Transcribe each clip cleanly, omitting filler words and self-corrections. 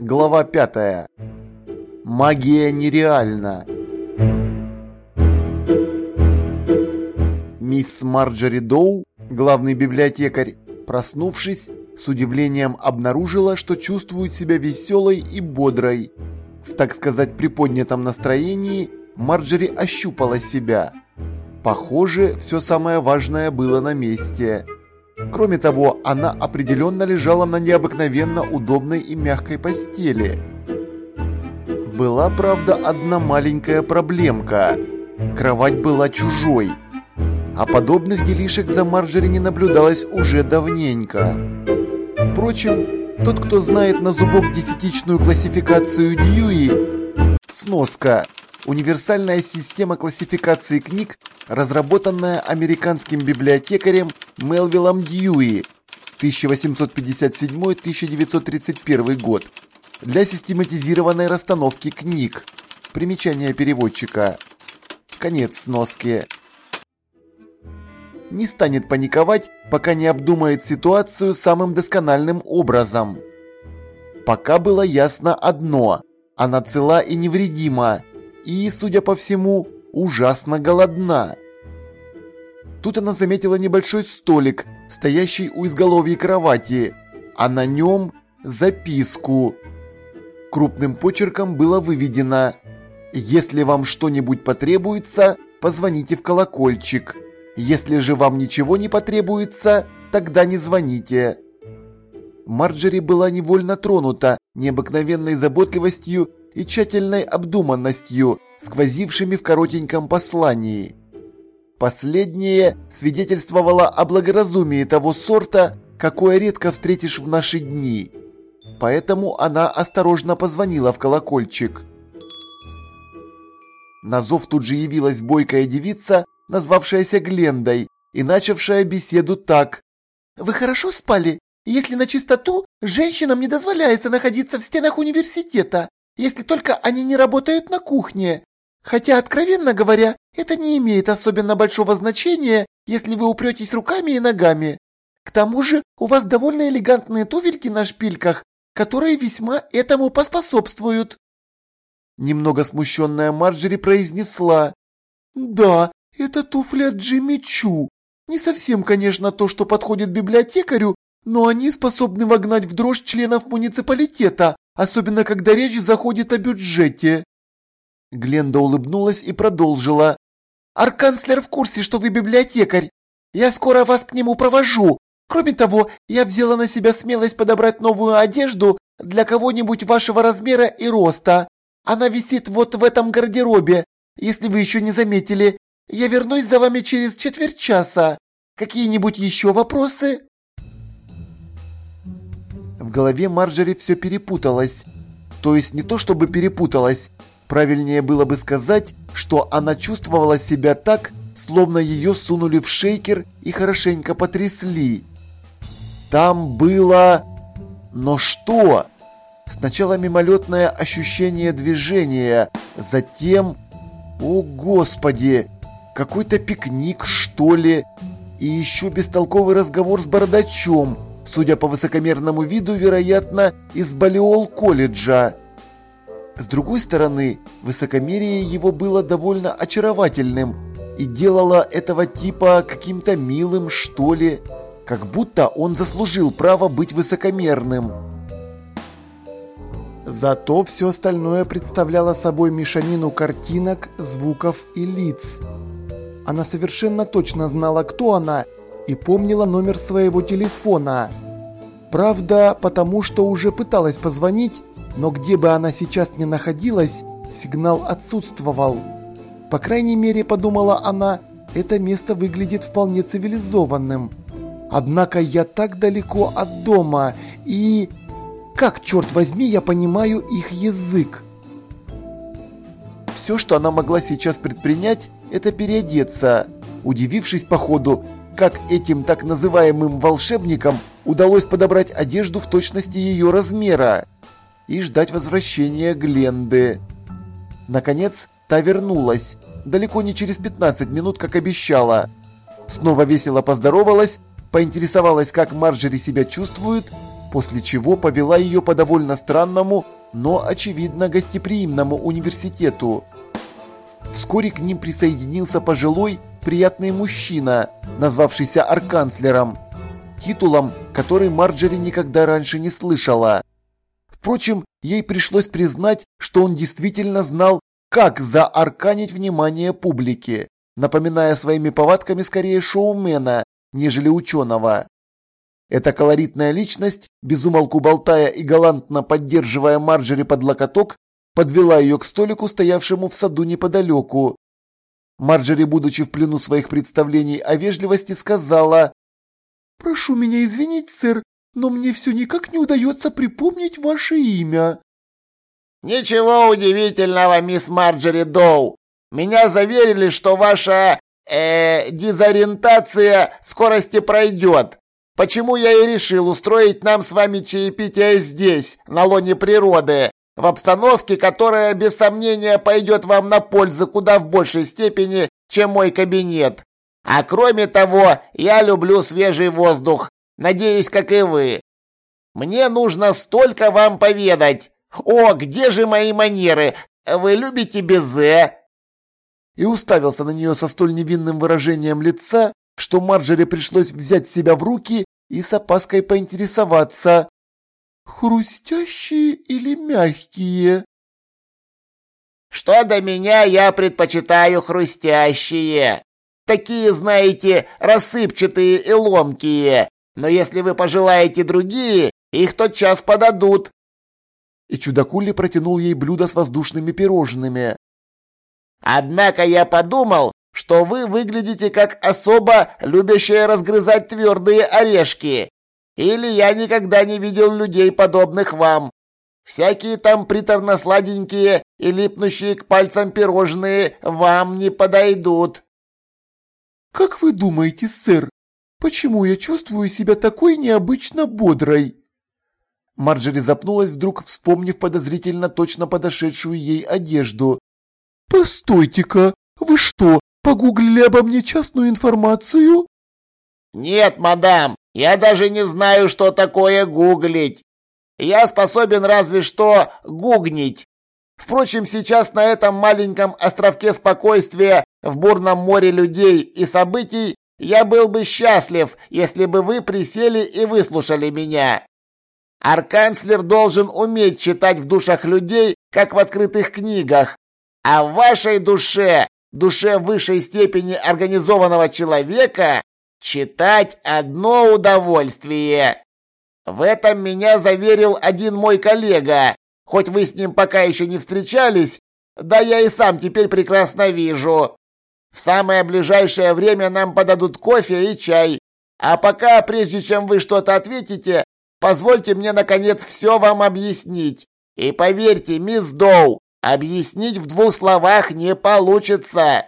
Глава 5. Магия нереальна. Мисс Марджори Доу, главный библиотекарь, проснувшись, с удивлением обнаружила, что чувствует себя веселой и бодрой. В, так сказать, приподнятом настроении Марджори ощупала себя. Похоже, все самое важное было на месте. Кроме того, она определенно лежала на необыкновенно удобной и мягкой постели. Была, правда, одна маленькая проблемка. Кровать была чужой. А подобных делишек за Марджори не наблюдалось уже давненько. Впрочем, тот, кто знает на зубок десятичную классификацию Дьюи, сноска. Универсальная система классификации книг, разработанная американским библиотекарем Мелвиллом Дьюи, 1857-1931 год, для систематизированной расстановки книг. Примечание переводчика. Конец сноски. Не станет паниковать, пока не обдумает ситуацию самым доскональным образом. Пока было ясно одно: она цела и невредима, и, судя по всему, ужасно голодна. Тут она заметила небольшой столик, стоящий у изголовья кровати, а на нем записку. Крупным почерком было выведено: «Если вам что-нибудь потребуется, позвоните в колокольчик. Если же вам ничего не потребуется, тогда не звоните». Марджори была невольно тронута необыкновенной заботливостью и тщательной обдуманностью, сквозившими в коротеньком послании. Последнее свидетельствовало о благоразумии того сорта, какое редко встретишь в наши дни. Поэтому она осторожно позвонила в колокольчик. На зов тут же явилась бойкая девица, назвавшаяся Глендой, и начавшая беседу так: «Вы хорошо спали? Если на чистоту, женщинам не дозволяется находиться в стенах университета, если только они не работают на кухне. Хотя, откровенно говоря, это не имеет особенно большого значения, если вы упретесь руками и ногами. К тому же у вас довольно элегантные туфельки на шпильках, которые весьма этому поспособствуют». Немного смущенная Марджори произнесла: «Да, это туфли от Джимми Чу. Не совсем, конечно, то, что подходит библиотекарю, но они способны вогнать в дрожь членов муниципалитета, особенно когда речь заходит о бюджете». Гленда улыбнулась и продолжила: «Арканцлер в курсе, что вы библиотекарь. Я скоро вас к нему провожу. Кроме того, я взяла на себя смелость подобрать новую одежду для кого-нибудь вашего размера и роста. Она висит вот в этом гардеробе, если вы еще не заметили. Я вернусь за вами через четверть часа. Какие-нибудь еще вопросы?» В голове Марджори все перепуталось. То есть не то чтобы перепуталось. Правильнее было бы сказать, что она чувствовала себя так, словно ее сунули в шейкер и хорошенько потрясли. Там было... Но что? Сначала мимолетное ощущение движения, затем... О, Господи! Какой-то пикник, что ли? И еще бестолковый разговор с бородачом, судя по высокомерному виду, вероятно, из Баллиол-колледжа. С другой стороны, высокомерие его было довольно очаровательным и делало этого типа каким-то милым, что ли, как будто он заслужил право быть высокомерным. Зато все остальное представляло собой мешанину картинок, звуков и лиц. Она совершенно точно знала, кто она, и помнила номер своего телефона. Правда, потому что уже пыталась позвонить, но где бы она сейчас ни находилась, сигнал отсутствовал. По крайней мере, подумала она, это место выглядит вполне цивилизованным. Однако я так далеко от дома, и... Как, черт возьми, я понимаю их язык? Все, что она могла сейчас предпринять, это переодеться, удивившись по ходу, как этим так называемым волшебникам удалось подобрать одежду в точности ее размера, и ждать возвращения Гленды. Наконец, та вернулась, далеко не через 15 минут, как обещала. Снова весело поздоровалась, поинтересовалась, как Марджори себя чувствует, после чего повела ее по довольно странному, но очевидно гостеприимному университету. Вскоре к ним присоединился пожилой, приятный мужчина, назвавшийся арканцлером, титулом, который Марджори никогда раньше не слышала. Впрочем, ей пришлось признать, что он действительно знал, как заарканить внимание публики, напоминая своими повадками скорее шоумена, нежели ученого. Эта колоритная личность, без умолку болтая и галантно поддерживая Марджори под локоток, подвела ее к столику, стоявшему в саду неподалеку. Марджори, будучи в плену своих представлений о вежливости, сказала: «Прошу меня извинить, сэр, но мне все никак не удается припомнить ваше имя». «Ничего удивительного, мисс Марджори Доу. Меня заверили, что ваша, дезориентация скорости пройдет. Почему я и решил устроить нам с вами чаепитие здесь, на лоне природы, в обстановке, которая, без сомнения, пойдет вам на пользу куда в большей степени, чем мой кабинет. А кроме того, я люблю свежий воздух, надеюсь, как и вы. Мне нужно столько вам поведать. О, где же мои манеры? Вы любите безе?» И уставился на нее со столь невинным выражением лица, что Марджори пришлось взять себя в руки и с опаской поинтересоваться: «Хрустящие или мягкие?» «Что до меня, я предпочитаю хрустящие. Такие, знаете, рассыпчатые и ломкие. Но если вы пожелаете другие, их тотчас подадут». И чудакули протянул ей блюдо с воздушными пирожными. «Однако я подумал, что вы выглядите как особа, любящая разгрызать твердые орешки. Или я никогда не видел людей, подобных вам. Всякие там приторно-сладенькие и липнущие к пальцам пирожные вам не подойдут». «Как вы думаете, сэр, почему я чувствую себя такой необычно бодрой?» Марджори запнулась вдруг, вспомнив подозрительно точно подошедшую ей одежду. «Постойте-ка, вы что, погуглили обо мне частную информацию?» «Нет, мадам, я даже не знаю, что такое гуглить. Я способен разве что гугнить. Впрочем, сейчас на этом маленьком островке спокойствия в бурном море людей и событий я был бы счастлив, если бы вы присели и выслушали меня. Арканцлер должен уметь читать в душах людей, как в открытых книгах. А в вашей душе, душе высшей степени организованного человека, читать одно удовольствие. В этом меня заверил один мой коллега. Хоть вы с ним пока еще не встречались, да я и сам теперь прекрасно вижу. В самое ближайшее время нам подадут кофе и чай. А пока, прежде чем вы что-то ответите, позвольте мне, наконец, все вам объяснить. И поверьте, мисс Доу, объяснить в 2 словах не получится».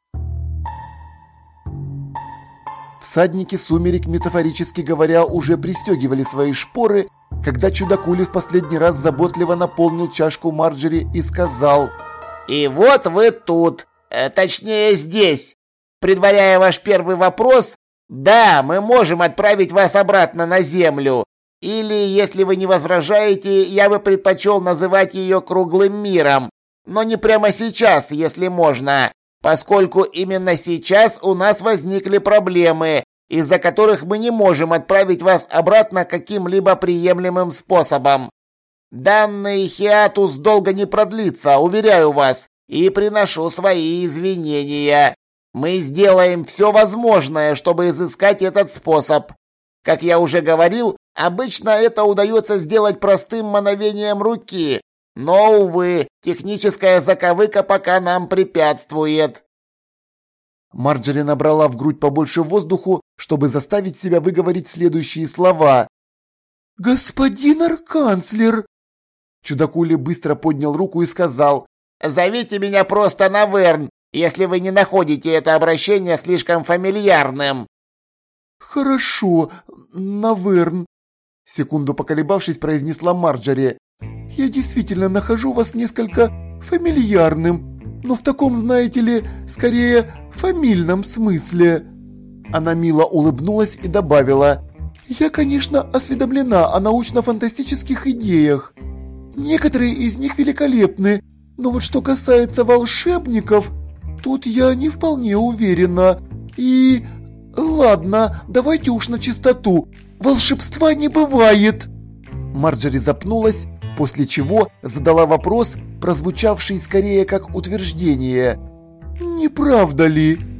Всадники сумерек, метафорически говоря, уже пристегивали свои шпоры, когда чудакули в последний раз заботливо наполнил чашку Марджори и сказал: «И вот вы тут, точнее здесь. Предваряя ваш первый вопрос, да, мы можем отправить вас обратно на Землю. Или, если вы не возражаете, я бы предпочел называть ее круглым миром. Но не прямо сейчас, если можно, поскольку именно сейчас у нас возникли проблемы, из-за которых мы не можем отправить вас обратно каким-либо приемлемым способом. Данный хиатус долго не продлится, уверяю вас, и приношу свои извинения. Мы сделаем все возможное, чтобы изыскать этот способ. Как я уже говорил, обычно это удается сделать простым мановением руки, но, увы, техническая заковыка пока нам препятствует». Марджори набрала в грудь побольше воздуху, чтобы заставить себя выговорить следующие слова. «Господин арканцлер!» Чудакули быстро поднял руку и сказал: «Зовите меня просто Наверн, если вы не находите это обращение слишком фамильярным». «Хорошо, Наверн», — секунду поколебавшись, произнесла Марджори. «Я действительно нахожу вас несколько фамильярным, но в таком, знаете ли, скорее фамильном смысле». Она мило улыбнулась и добавила: Я, конечно, осведомлена о научно-фантастических идеях. Некоторые из них великолепны, но вот что касается волшебников, тут я не вполне уверена. И... ладно, давайте уж на чистоту. Волшебства не бывает. Марджори запнулась, после чего задала вопрос, прозвучавший скорее как утверждение. «Не правда ли?»